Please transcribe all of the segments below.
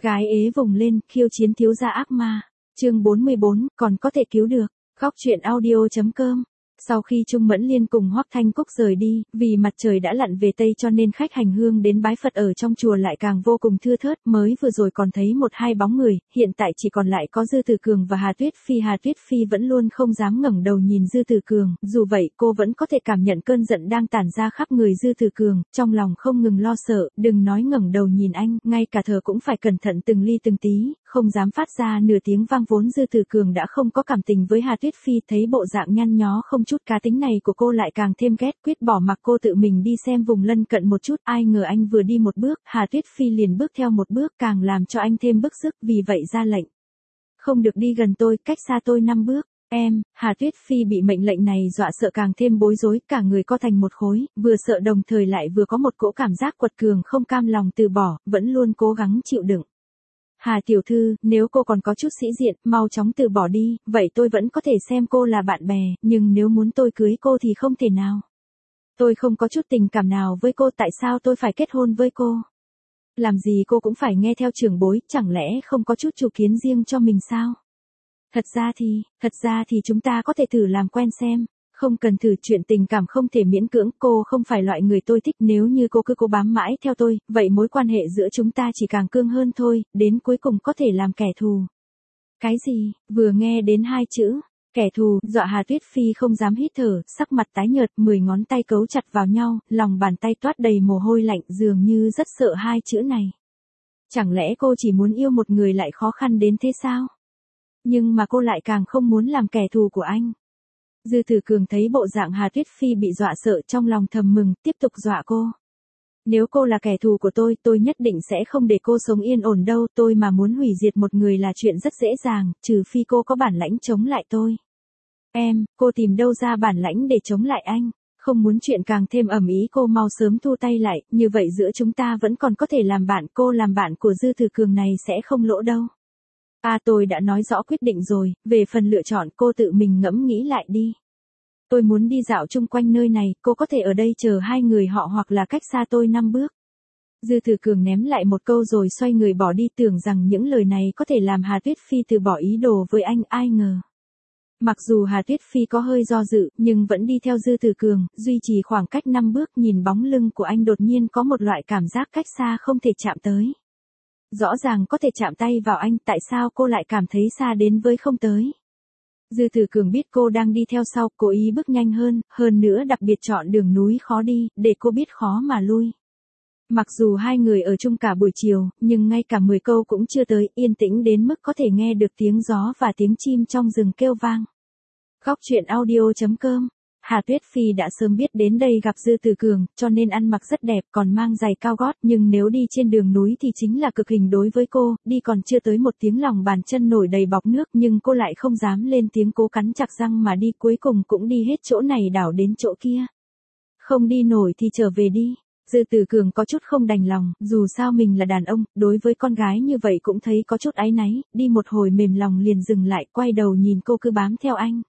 Gái ế vùng lên, khiêu chiến thiếu gia ác ma. Chương 44, còn có thể cứu được. Góc truyện audio.com. Sau khi Trung Mẫn Liên cùng Hoắc Thanh Cúc rời đi, vì mặt trời đã lặn về Tây cho nên khách hành hương đến bái Phật ở trong chùa lại càng vô cùng thưa thớt, mới vừa rồi còn thấy một hai bóng người, hiện tại chỉ còn lại có Dư Tử Cường và Hà Tuyết Phi vẫn luôn không dám ngẩng đầu nhìn Dư Tử Cường, dù vậy cô vẫn có thể cảm nhận cơn giận đang tản ra khắp người Dư Tử Cường, trong lòng không ngừng lo sợ, đừng nói ngẩng đầu nhìn anh, ngay cả thở cũng phải cẩn thận từng ly từng tí, không dám phát ra nửa tiếng vang vốn Dư Tử Cường đã không có cảm tình với Hà Tuyết Phi, thấy bộ dạng nhăn nhó không chút cá tính này của cô lại càng thêm ghét, quyết bỏ mặc cô tự mình đi xem vùng lân cận một chút, ai ngờ anh vừa đi một bước, Hà Tuyết Phi liền bước theo một bước, càng làm cho anh thêm bức sức, vì vậy ra lệnh. Không được đi gần tôi, cách xa tôi 5 bước. Hà Tuyết Phi bị mệnh lệnh này dọa sợ càng thêm bối rối, cả người co thành một khối, vừa sợ đồng thời lại vừa có một cỗ cảm giác quật cường không cam lòng từ bỏ, vẫn luôn cố gắng chịu đựng. Hà tiểu thư, nếu cô còn có chút sĩ diện, mau chóng từ bỏ đi, vậy tôi vẫn có thể xem cô là bạn bè, nhưng nếu muốn tôi cưới cô thì không thể nào. Tôi không có chút tình cảm nào với cô, tại sao tôi phải kết hôn với cô? Làm gì cô cũng phải nghe theo trưởng bối, chẳng lẽ không có chút chủ kiến riêng cho mình sao? Thật ra thì chúng ta có thể thử làm quen xem. Không cần thử, chuyện tình cảm không thể miễn cưỡng, cô không phải loại người tôi thích, nếu như cô cứ cố bám mãi theo tôi, vậy mối quan hệ giữa chúng ta chỉ càng cương hơn thôi, đến cuối cùng có thể làm kẻ thù. Cái gì? Vừa nghe đến hai chữ, kẻ thù, dọa Hà Tuyết Phi không dám hít thở, sắc mặt tái nhợt, 10 ngón tay cấu chặt vào nhau, lòng bàn tay toát đầy mồ hôi lạnh, dường như rất sợ hai chữ này. Chẳng lẽ cô chỉ muốn yêu một người lại khó khăn đến thế sao? Nhưng mà cô lại càng không muốn làm kẻ thù của anh. Dư Tử Cường thấy bộ dạng Hà Tuyết Phi bị dọa sợ, trong lòng thầm mừng, tiếp tục dọa cô. Nếu cô là kẻ thù của tôi nhất định sẽ không để cô sống yên ổn đâu, tôi mà muốn hủy diệt một người là chuyện rất dễ dàng, trừ phi cô có bản lãnh chống lại tôi. Cô tìm đâu ra bản lãnh để chống lại anh? Không muốn chuyện càng thêm ầm ĩ, cô mau sớm thu tay lại, như vậy giữa chúng ta vẫn còn có thể làm bạn, cô làm bạn của Dư Tử Cường này sẽ không lỗ đâu. Tôi đã nói rõ quyết định rồi, về phần lựa chọn cô tự mình ngẫm nghĩ lại đi. Tôi muốn đi dạo chung quanh nơi này, cô có thể ở đây chờ hai người họ hoặc là cách xa tôi 5 bước. Dư Tử Cường ném lại một câu rồi xoay người bỏ đi, tưởng rằng những lời này có thể làm Hà Tuyết Phi từ bỏ ý đồ với anh, ai ngờ. Mặc dù Hà Tuyết Phi có hơi do dự, nhưng vẫn đi theo Dư Tử Cường, duy trì khoảng cách 5 bước, nhìn bóng lưng của anh đột nhiên có một loại cảm giác cách xa không thể chạm tới. Rõ ràng có thể chạm tay vào anh, tại sao cô lại cảm thấy xa đến với không tới? Dư Tử Cường biết cô đang đi theo sau, cố ý bước nhanh hơn nữa đặc biệt chọn đường núi khó đi, để cô biết khó mà lui. Mặc dù hai người ở chung cả buổi chiều, nhưng ngay cả 10 câu cũng chưa tới, yên tĩnh đến mức có thể nghe được tiếng gió và tiếng chim trong rừng kêu vang. Góc truyện audio.com. Hà Tuyết Phi đã sớm biết đến đây gặp Dư Tử Cường, cho nên ăn mặc rất đẹp, còn mang giày cao gót, nhưng nếu đi trên đường núi thì chính là cực hình đối với cô, đi còn chưa tới một tiếng lòng bàn chân nổi đầy bọt nước, nhưng cô lại không dám lên tiếng, cố cắn chặt răng mà đi, cuối cùng cũng đi hết chỗ này đảo đến chỗ kia. Không đi nổi thì trở về đi. Dư Tử Cường có chút không đành lòng, dù sao mình là đàn ông, đối với con gái như vậy cũng thấy có chút áy náy, đi một hồi mềm lòng liền dừng lại, quay đầu nhìn cô cứ bám theo anh.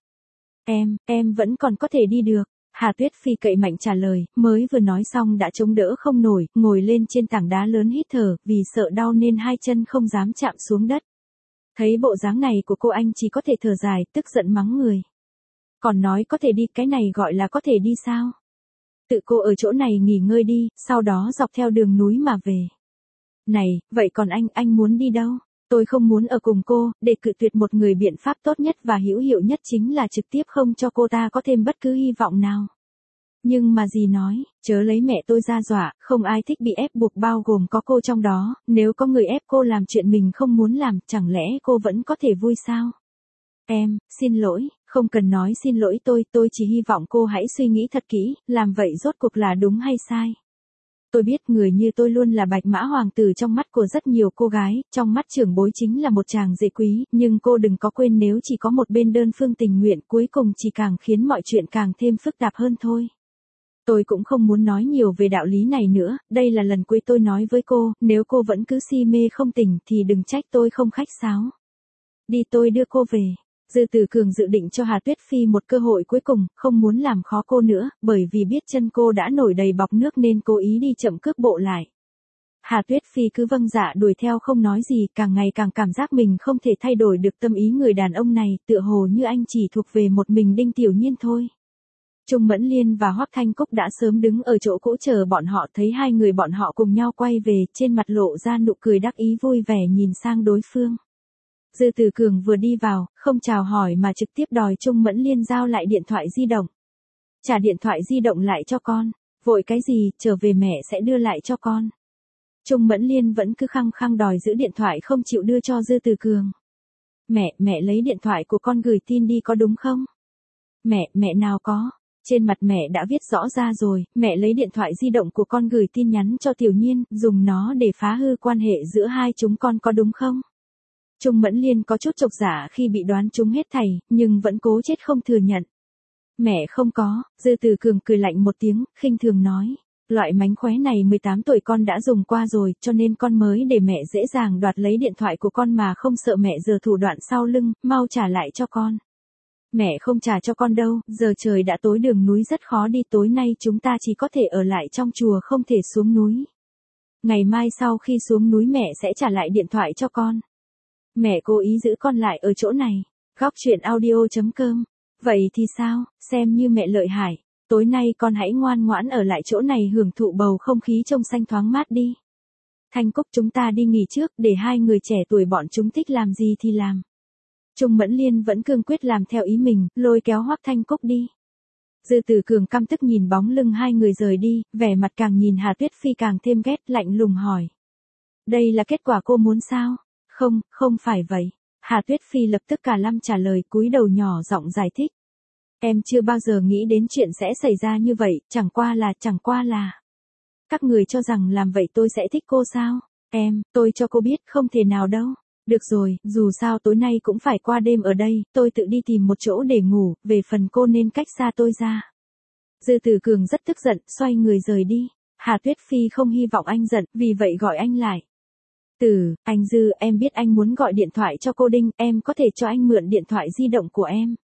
Em vẫn còn có thể đi được. Hà Tuyết Phi cậy mạnh trả lời, mới vừa nói xong đã chống đỡ không nổi, ngồi lên trên tảng đá lớn hít thở, vì sợ đau nên hai chân không dám chạm xuống đất. Thấy bộ dáng này của cô anh chỉ có thể thở dài, tức giận mắng người. Còn nói có thể đi, cái này gọi là có thể đi sao? Tự cô ở chỗ này nghỉ ngơi đi, sau đó dọc theo đường núi mà về. Này, vậy còn anh muốn đi đâu? Tôi không muốn ở cùng cô, để cự tuyệt một người biện pháp tốt nhất và hữu hiệu nhất chính là trực tiếp không cho cô ta có thêm bất cứ hy vọng nào. Nhưng mà gì nói, chớ lấy mẹ tôi ra dọa, không ai thích bị ép buộc bao gồm có cô trong đó, nếu có người ép cô làm chuyện mình không muốn làm, chẳng lẽ cô vẫn có thể vui sao? Xin lỗi, không cần nói xin lỗi tôi chỉ hy vọng cô hãy suy nghĩ thật kỹ, làm vậy rốt cuộc là đúng hay sai. Tôi biết người như tôi luôn là bạch mã hoàng tử trong mắt của rất nhiều cô gái, trong mắt trưởng bối chính là một chàng rể quý, nhưng cô đừng có quên nếu chỉ có một bên đơn phương tình nguyện cuối cùng chỉ càng khiến mọi chuyện càng thêm phức tạp hơn thôi. Tôi cũng không muốn nói nhiều về đạo lý này nữa, đây là lần cuối tôi nói với cô, nếu cô vẫn cứ si mê không tỉnh thì đừng trách tôi không khách sáo. Đi, tôi đưa cô về. Dư Tử Cường dự định cho Hà Tuyết Phi một cơ hội cuối cùng, không muốn làm khó cô nữa, bởi vì biết chân cô đã nổi đầy bọt nước nên cố ý đi chậm cước bộ lại. Hà Tuyết Phi cứ vâng dạ đuổi theo không nói gì, càng ngày càng cảm giác mình không thể thay đổi được tâm ý người đàn ông này, tựa hồ như anh chỉ thuộc về một mình Đinh Tiểu Nhiên thôi. Trung Mẫn Liên và Hoắc Thanh Cúc đã sớm đứng ở chỗ cũ chờ bọn họ, thấy hai người bọn họ cùng nhau quay về, trên mặt lộ ra nụ cười đắc ý vui vẻ nhìn sang đối phương. Dư Tử Cường vừa đi vào, không chào hỏi mà trực tiếp đòi Trung Mẫn Liên giao lại điện thoại di động. Trả điện thoại di động lại cho con. Vội cái gì, trở về mẹ sẽ đưa lại cho con. Trung Mẫn Liên vẫn cứ khăng khăng đòi giữ điện thoại không chịu đưa cho Dư Tử Cường. Mẹ lấy điện thoại của con gửi tin đi có đúng không? Mẹ nào có. Trên mặt mẹ đã viết rõ ra rồi, mẹ lấy điện thoại di động của con gửi tin nhắn cho Tiểu Nhiên, dùng nó để phá hư quan hệ giữa hai chúng con có đúng không? Trung Mẫn Liên có chút chột dạ khi bị đoán trúng hết thảy, nhưng vẫn cố chết không thừa nhận. Mẹ không có. Dư Tử Cường cười lạnh một tiếng, khinh thường nói. Loại mánh khóe này 18 tuổi con đã dùng qua rồi, cho nên con mới để mẹ dễ dàng đoạt lấy điện thoại của con mà không sợ mẹ giở thủ đoạn sau lưng, mau trả lại cho con. Mẹ không trả cho con đâu, giờ trời đã tối đường núi rất khó đi, tối nay chúng ta chỉ có thể ở lại trong chùa không thể xuống núi. Ngày mai sau khi xuống núi mẹ sẽ trả lại điện thoại cho con. Mẹ cố ý giữ con lại ở chỗ này. Góc truyện audio.com. Vậy thì sao, xem như mẹ lợi hại. Tối nay con hãy ngoan ngoãn ở lại chỗ này hưởng thụ bầu không khí trong xanh thoáng mát đi. Thanh Cúc chúng ta đi nghỉ trước để hai người trẻ tuổi bọn chúng thích làm gì thì làm. Trung Mẫn Liên vẫn cương quyết làm theo ý mình, lôi kéo Hoắc Thanh Cúc đi. Dư Tử Cường căm tức nhìn bóng lưng hai người rời đi, vẻ mặt càng nhìn Hà Tuyết Phi càng thêm ghét, lạnh lùng hỏi. Đây là kết quả cô muốn sao? Không phải vậy. Hà Tuyết Phi lập tức cả lâm trả lời, cúi đầu nhỏ giọng giải thích. Em chưa bao giờ nghĩ đến chuyện sẽ xảy ra như vậy, chẳng qua là. Các người cho rằng làm vậy tôi sẽ thích cô sao? Tôi cho cô biết không thể nào đâu. Được rồi, dù sao tối nay cũng phải qua đêm ở đây, tôi tự đi tìm một chỗ để ngủ, về phần cô nên cách xa tôi ra. Dư Tử Cường rất tức giận, xoay người rời đi. Hà Tuyết Phi không hy vọng anh giận, vì vậy gọi anh lại. Anh Dư, em biết anh muốn gọi điện thoại cho cô Đinh, em có thể cho anh mượn điện thoại di động của em.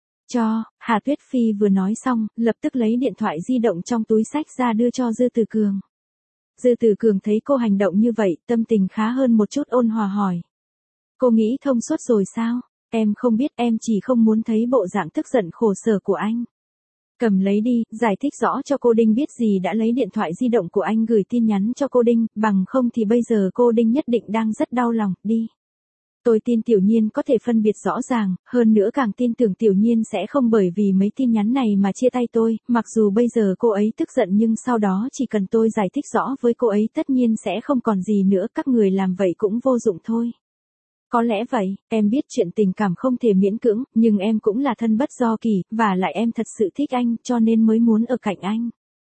Hà Tuyết Phi vừa nói xong, lập tức lấy điện thoại di động trong túi xách ra đưa cho Dư Tử Cường. Dư Tử Cường thấy cô hành động như vậy, tâm tình khá hơn một chút, ôn hòa hỏi. Cô nghĩ thông suốt rồi sao? Em không biết, em chỉ không muốn thấy bộ dạng tức giận khổ sở của anh. Cầm lấy đi, giải thích rõ cho cô Đinh biết gì đã lấy điện thoại di động của anh gửi tin nhắn cho cô Đinh, bằng không thì bây giờ cô Đinh nhất định đang rất đau lòng, đi. Tôi tin Tiểu Nhiên có thể phân biệt rõ ràng, hơn nữa càng tin tưởng Tiểu Nhiên sẽ không bởi vì mấy tin nhắn này mà chia tay tôi, mặc dù bây giờ cô ấy tức giận nhưng sau đó chỉ cần tôi giải thích rõ với cô ấy tất nhiên sẽ không còn gì nữa, các người làm vậy cũng vô dụng thôi. Có lẽ vậy, em biết chuyện tình cảm không thể miễn cưỡng, nhưng em cũng là thân bất do kỳ, và lại em thật sự thích anh, cho nên mới muốn ở cạnh anh.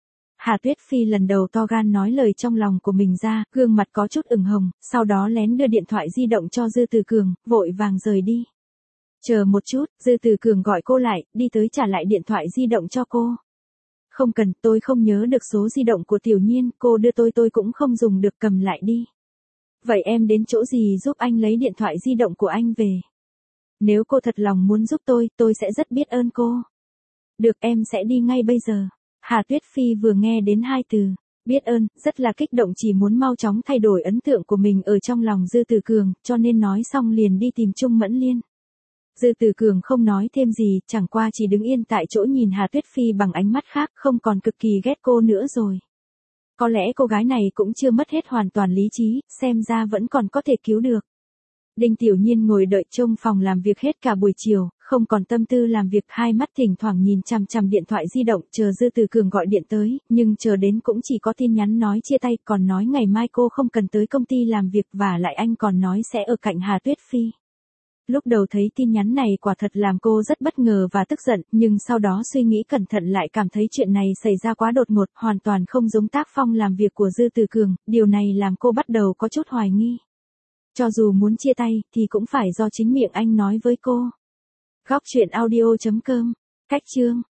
Hà Tuyết Phi lần đầu to gan nói lời trong lòng của mình ra, gương mặt có chút ửng hồng, sau đó lén đưa điện thoại di động cho Dư Tử Cường, vội vàng rời đi. Chờ một chút, Dư Tử Cường gọi cô lại, đi tới trả lại điện thoại di động cho cô. Không cần, tôi không nhớ được số di động của Tiểu Nhiên, cô đưa tôi cũng không dùng được, cầm lại đi. Vậy em đến chỗ gì giúp anh lấy điện thoại di động của anh về? Nếu cô thật lòng muốn giúp tôi sẽ rất biết ơn cô. Được, em sẽ đi ngay bây giờ. Hà Tuyết Phi vừa nghe đến hai từ, biết ơn, rất là kích động, chỉ muốn mau chóng thay đổi ấn tượng của mình ở trong lòng Dư Tử Cường, cho nên nói xong liền đi tìm Trung Mẫn Liên. Dư Tử Cường không nói thêm gì, chẳng qua chỉ đứng yên tại chỗ nhìn Hà Tuyết Phi bằng ánh mắt khác, không còn cực kỳ ghét cô nữa rồi. Có lẽ cô gái này cũng chưa mất hết hoàn toàn lý trí, xem ra vẫn còn có thể cứu được. Đinh Tiểu Nhiên ngồi đợi trong phòng làm việc hết cả buổi chiều, không còn tâm tư làm việc, hai mắt thỉnh thoảng nhìn chằm chằm điện thoại di động, chờ Dư Tử Cường gọi điện tới, nhưng chờ đến cũng chỉ có tin nhắn nói chia tay, còn nói ngày mai cô không cần tới công ty làm việc, và lại anh còn nói sẽ ở cạnh Hà Tuyết Phi. Lúc đầu thấy tin nhắn này quả thật làm cô rất bất ngờ và tức giận, nhưng sau đó suy nghĩ cẩn thận lại cảm thấy chuyện này xảy ra quá đột ngột, hoàn toàn không giống tác phong làm việc của Dư Tử Cường, điều này làm cô bắt đầu có chút hoài nghi. Cho dù muốn chia tay, thì cũng phải do chính miệng anh nói với cô. Góc truyện audio.com. Cách chương.